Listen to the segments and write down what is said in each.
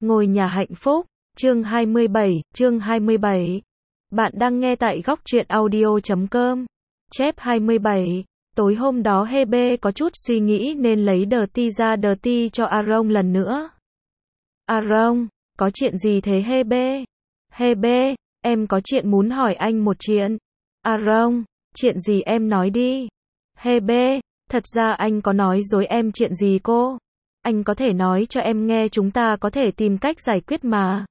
Ngôi nhà hạnh phúc, chương 27. Bạn đang nghe tại góc truyện audio.com. Chép 27. Tối hôm đó Hebe có chút suy nghĩ nên lấy Dirty ra Dirty cho Aaron lần nữa. Aaron, có chuyện gì thế Hebe? Hebe, em có chuyện muốn hỏi anh một chuyện. Aaron, chuyện gì em nói đi. Hebe, thật ra anh có nói dối em chuyện gì cô? Anh có thể nói cho em nghe, chúng ta có thể tìm cách giải quyết mà.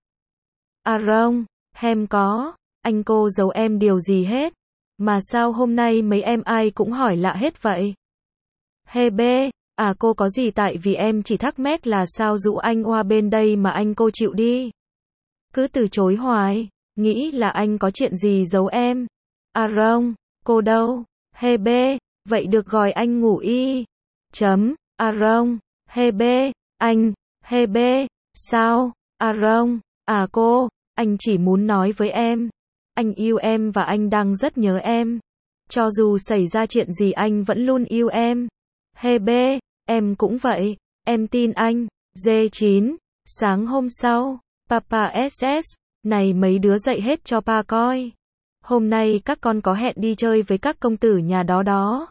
Aaron, em có, anh cô giấu em điều gì hết? Mà sao hôm nay mấy em ai cũng hỏi lạ hết vậy? Hebe, cô có gì, tại vì em chỉ thắc mắc là sao dụ anh qua bên đây mà anh cô chịu đi. Cứ từ chối hoài, nghĩ là anh có chuyện gì giấu em. Aaron, cô đâu? Hebe, vậy được gọi anh ngủ y. Aaron, Hebe, anh, Hebe, sao? Aaron, cô, anh chỉ muốn nói với em. Anh yêu em và anh đang rất nhớ em. Cho dù xảy ra chuyện gì anh vẫn luôn yêu em. Hebe, em cũng vậy, em tin anh. J9, sáng hôm sau, Papa SS, này mấy đứa dậy hết cho pa coi. Hôm nay các con có hẹn đi chơi với các công tử nhà đó đó.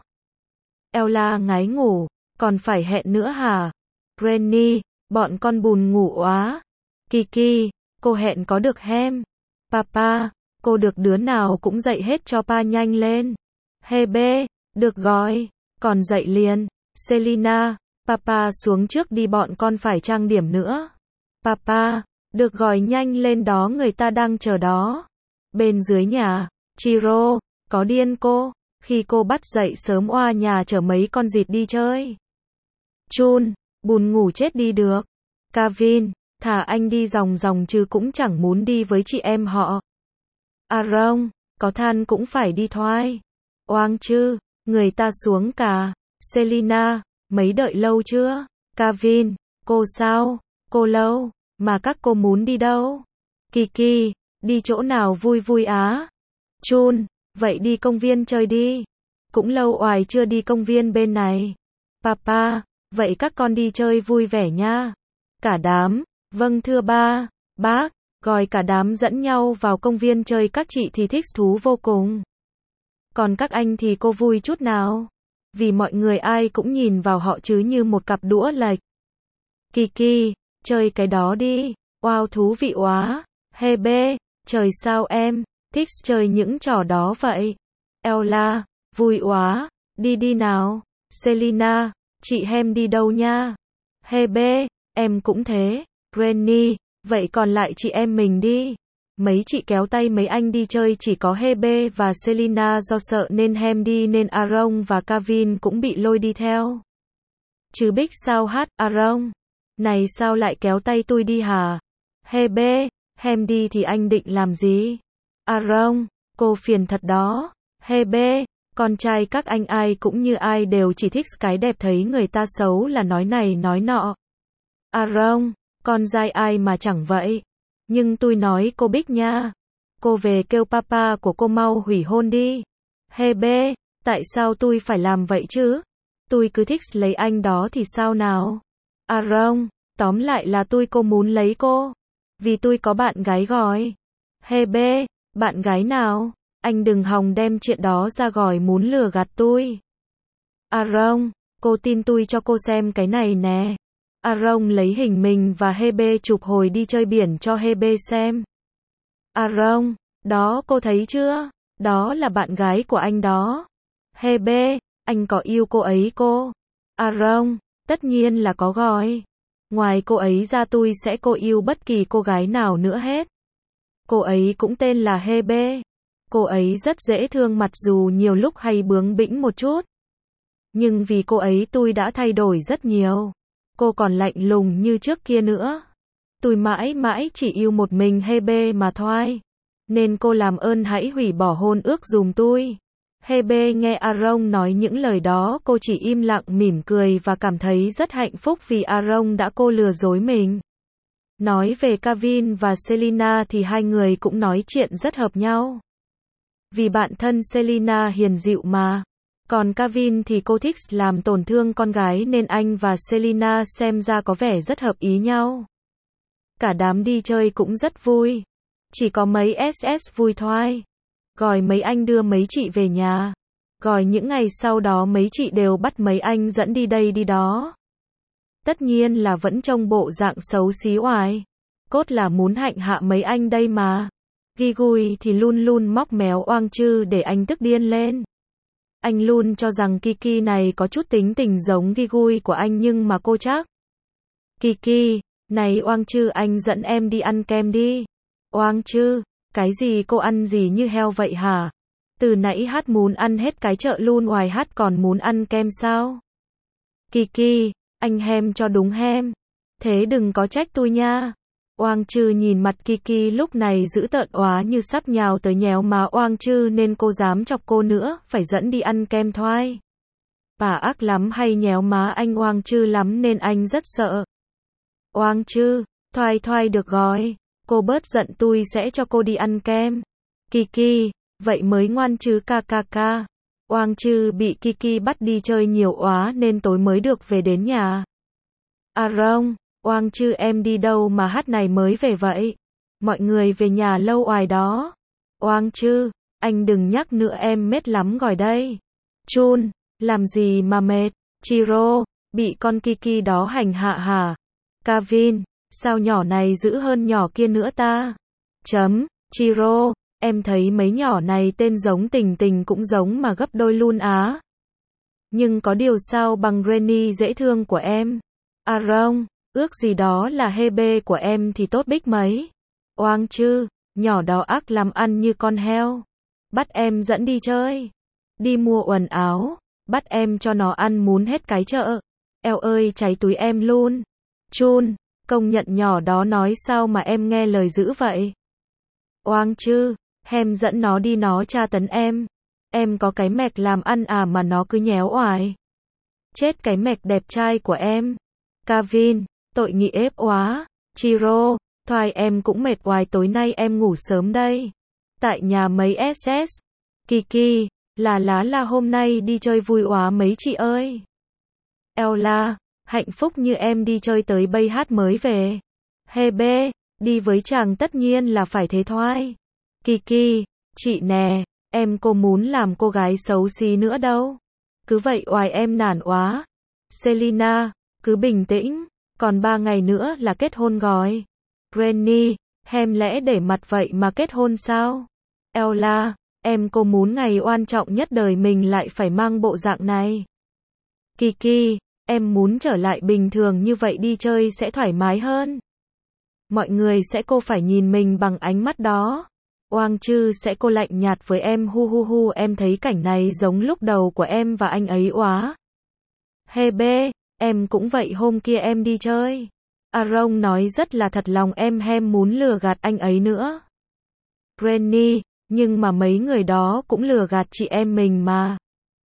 Ella ngái ngủ, còn phải hẹn nữa hả? Granny, bọn con buồn ngủ quá. Kiki, cô hẹn có được hem? Papa, cô được đứa nào cũng dậy hết cho pa nhanh lên. Hebe, được gọi, còn dậy liền. Selina, Papa xuống trước đi, bọn con phải trang điểm nữa. Papa, được gọi nhanh lên đó, người ta đang chờ đó. Bên dưới nhà, Chiro, có điên cô, khi cô bắt dậy sớm oa nhà chở mấy con vịt đi chơi. Chun, buồn ngủ chết đi được. Kevin, thả anh đi ròng ròng chứ cũng chẳng muốn đi với chị em họ. Aaron, có than cũng phải đi thoai. Oang chứ, người ta xuống cả. Selina, mấy đợi lâu chưa? Kevin, cô sao? Cô lâu, mà các cô muốn đi đâu? Kiki, đi chỗ nào vui vui á? Chun, vậy đi công viên chơi đi. Cũng lâu oài chưa đi công viên bên này. Papa, vậy các con đi chơi vui vẻ nha. Cả đám, vâng thưa ba, bác, gọi cả đám dẫn nhau vào công viên chơi. Các chị thì thích thú vô cùng. Còn các anh thì cô vui chút nào? Vì mọi người ai cũng nhìn vào họ chứ như một cặp đũa lệch. Kiki, chơi cái đó đi. Wow, thú vị quá. Hebe, trời sao em thích chơi những trò đó vậy? Ella, vui quá. Đi đi nào. Selina, chị hem đi đâu nha? Hebe, em cũng thế. Granny, vậy còn lại chị em mình đi. Mấy chị kéo tay mấy anh đi chơi, chỉ có Hebe và Selina do sợ nên hem đi, nên Aaron và Kevin cũng bị lôi đi theo. Chứ Bích sao hát? Aaron, này sao lại kéo tay tôi đi hả? Hebe, hem đi thì anh định làm gì? Aaron, cô phiền thật đó. Hebe, con trai các anh ai cũng như ai đều chỉ thích cái đẹp, thấy người ta xấu là nói này nói nọ. Aaron, con trai ai mà chẳng vậy. Nhưng tôi nói cô Bích nha. Cô về kêu papa của cô mau hủy hôn đi. Hebe, tại sao tôi phải làm vậy chứ? Tôi cứ thích lấy anh đó thì sao nào? Aaron, tóm lại là cô muốn lấy cô. Vì tôi có bạn gái gọi. Hebe, bạn gái nào? Anh đừng hòng đem chuyện đó ra gọi muốn lừa gạt tôi. Aaron, cô tin tôi cho cô xem cái này nè. Aaron lấy hình mình và Hebe chụp hồi đi chơi biển cho Hebe xem. Aaron, đó cô thấy chưa? Đó là bạn gái của anh đó. Hebe, anh có yêu cô ấy cô? Aaron, tất nhiên là có gọi. Ngoài cô ấy ra tôi sẽ cô yêu bất kỳ cô gái nào nữa hết. Cô ấy cũng tên là Hebe. Cô ấy rất dễ thương, mặc dù nhiều lúc hay bướng bỉnh một chút. Nhưng vì cô ấy tôi đã thay đổi rất nhiều. Cô còn lạnh lùng như trước kia nữa. Tôi mãi mãi chỉ yêu một mình Hebe mà thôi. Nên cô làm ơn hãy hủy bỏ hôn ước giùm tôi. Hebe nghe Aaron nói những lời đó, cô chỉ im lặng mỉm cười và cảm thấy rất hạnh phúc vì Aaron đã cô lừa dối mình. Nói về Kevin và Selina thì hai người cũng nói chuyện rất hợp nhau. Vì bạn thân Selina hiền dịu mà. Còn Kevin thì cô thích làm tổn thương con gái nên anh và Selina xem ra có vẻ rất hợp ý nhau. Cả đám đi chơi cũng rất vui. Chỉ có mấy SS vui thôi. Gọi mấy anh đưa mấy chị về nhà. Gọi những ngày sau đó mấy chị đều bắt mấy anh dẫn đi đây đi đó. Tất nhiên là vẫn trông bộ dạng xấu xí oải. Cốt là muốn hạnh hạ mấy anh đây mà. Gigui thì luôn luôn móc méo Oang Chư để anh tức điên lên. Anh luôn cho rằng Kiki này có chút tính tình giống Gigui của anh nhưng mà cô chắc. Kiki, này Oang Chư anh dẫn em đi ăn kem đi. Oang Chư, cái gì cô ăn gì như heo vậy hả? Từ nãy hát muốn ăn hết cái chợ luôn ngoài hát còn muốn ăn kem sao? Kiki, anh hem cho đúng hem. Thế đừng có trách tôi nha. Oang Chư nhìn mặt Kiki lúc này dữ tợn óa như sắp nhào tới nhéo má Oang Chư nên cô dám chọc cô nữa, phải dẫn đi ăn kem thoai. Bà ác lắm hay nhéo má anh Oang Chư lắm nên anh rất sợ. Oang Chư, thoai được rồi. Cô bớt giận tôi sẽ cho cô đi ăn kem. Kiki, vậy mới ngoan chứ ca. Oang Chư bị Kiki bắt đi chơi nhiều quá nên tối mới được về đến nhà. À rông, Oang Chư em đi đâu mà hát này mới về vậy? Mọi người về nhà lâu oài đó. Oang Chư, anh đừng nhắc nữa em mệt lắm rồi đây. Chun, làm gì mà mệt? Chiro, bị con Kiki đó hành hạ hả? Kavin, sao nhỏ này dữ hơn nhỏ kia nữa ta? Chiro, em thấy mấy nhỏ này tên giống Tình cũng giống mà gấp đôi luôn á. Nhưng có điều sao bằng Granny dễ thương của em? À rông, ước gì đó là Hebe của em thì tốt bích mấy. Oang Chư, nhỏ đó ác làm ăn như con heo. Bắt em dẫn đi chơi. Đi mua quần áo. Bắt em cho nó ăn muốn hết cái chợ. Eo ơi cháy túi em luôn. Chun, công nhận nhỏ đó nói sao mà em nghe lời dữ vậy. Oang Chư, hem dẫn nó đi nó tra tấn em. Em có cái mẹc làm ăn à mà nó cứ nhéo oải. Chết cái mẹc đẹp trai của em. Kavin, tội nghiệp quá. Chiro, thoai em cũng mệt oải tối nay em ngủ sớm đây. Tại nhà mấy SS. Kiki, là hôm nay đi chơi vui quá mấy chị ơi. Ella, hạnh phúc như em đi chơi tới bây hát mới về. Hebe, đi với chàng tất nhiên là phải thế thoai. Kiki, chị nè, em cô muốn làm cô gái xấu xí nữa đâu. Cứ vậy oài em nản quá. Selina, cứ bình tĩnh, còn 3 ngày nữa là kết hôn rồi. Granny, hem lẽ để mặt vậy mà kết hôn sao? Ella, em cô muốn ngày oan trọng nhất đời mình lại phải mang bộ dạng này. Kiki, em muốn trở lại bình thường như vậy đi chơi sẽ thoải mái hơn. Mọi người sẽ cô phải nhìn mình bằng ánh mắt đó. Oang Chư sẽ cô lạnh nhạt với em hu em thấy cảnh này giống lúc đầu của em và anh ấy quá. Hebe, em cũng vậy hôm kia em đi chơi. Aaron nói rất là thật lòng em hem muốn lừa gạt anh ấy nữa. Granny, nhưng mà mấy người đó cũng lừa gạt chị em mình mà.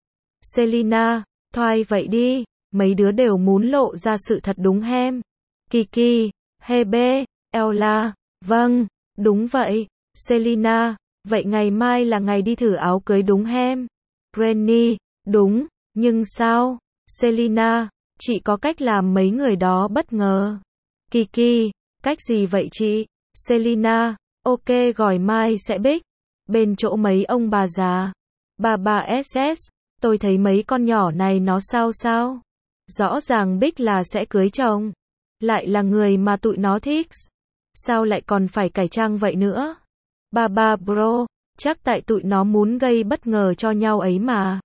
Selina, thoai vậy đi, mấy đứa đều muốn lộ ra sự thật đúng hem. Kiki, Hebe, Ella, vâng, đúng vậy. Selina, vậy ngày mai là ngày đi thử áo cưới đúng hem? Granny, đúng, nhưng sao? Selina, chị có cách làm mấy người đó bất ngờ. Kiki, cách gì vậy chị? Selina, ok gọi mai sẽ bích. Bên chỗ mấy ông bà già. Bà SS, tôi thấy mấy con nhỏ này nó sao? Rõ ràng bích là sẽ cưới chồng. Lại là người mà tụi nó thích. Sao lại còn phải cải trang vậy nữa? Bà bro, chắc tại tụi nó muốn gây bất ngờ cho nhau ấy mà.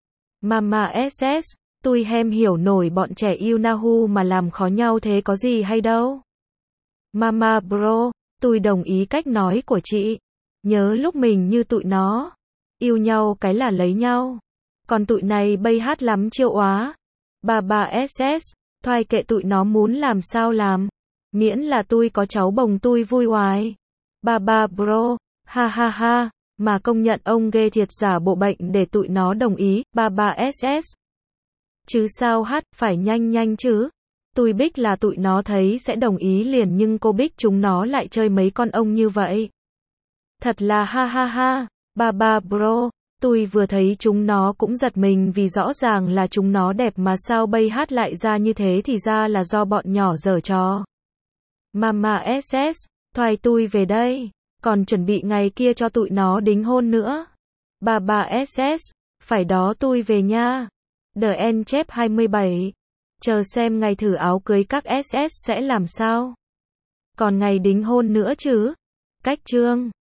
Mama SS, tôi hem hiểu nổi bọn trẻ yêu Nahu mà làm khó nhau thế có gì hay đâu. Mama bro, tôi đồng ý cách nói của chị. Nhớ lúc mình như tụi nó. Yêu nhau cái là lấy nhau. Còn tụi này bây hát lắm chiêu óa. Bà SS, thoai kệ tụi nó muốn làm sao làm. Miễn là tôi có cháu bồng tôi vui hoài. Bà bro, ha, mà công nhận ông ghê thiệt giả bộ bệnh để tụi nó đồng ý, bà SS. Chứ sao hát, phải nhanh chứ. Tôi bích là tụi nó thấy sẽ đồng ý liền nhưng cô bích chúng nó lại chơi mấy con ông như vậy. Thật là ha, bà bro, tôi vừa thấy chúng nó cũng giật mình vì rõ ràng là chúng nó đẹp mà sao bây hát lại ra như thế thì ra là do bọn nhỏ giở trò. Mama SS, thoai tui về đây, còn chuẩn bị ngày kia cho tụi nó đính hôn nữa. Bà SS, phải đó tui về nha. The N chép 27. Chờ xem ngày thử áo cưới các SS sẽ làm sao. Còn ngày đính hôn nữa chứ. Cách chương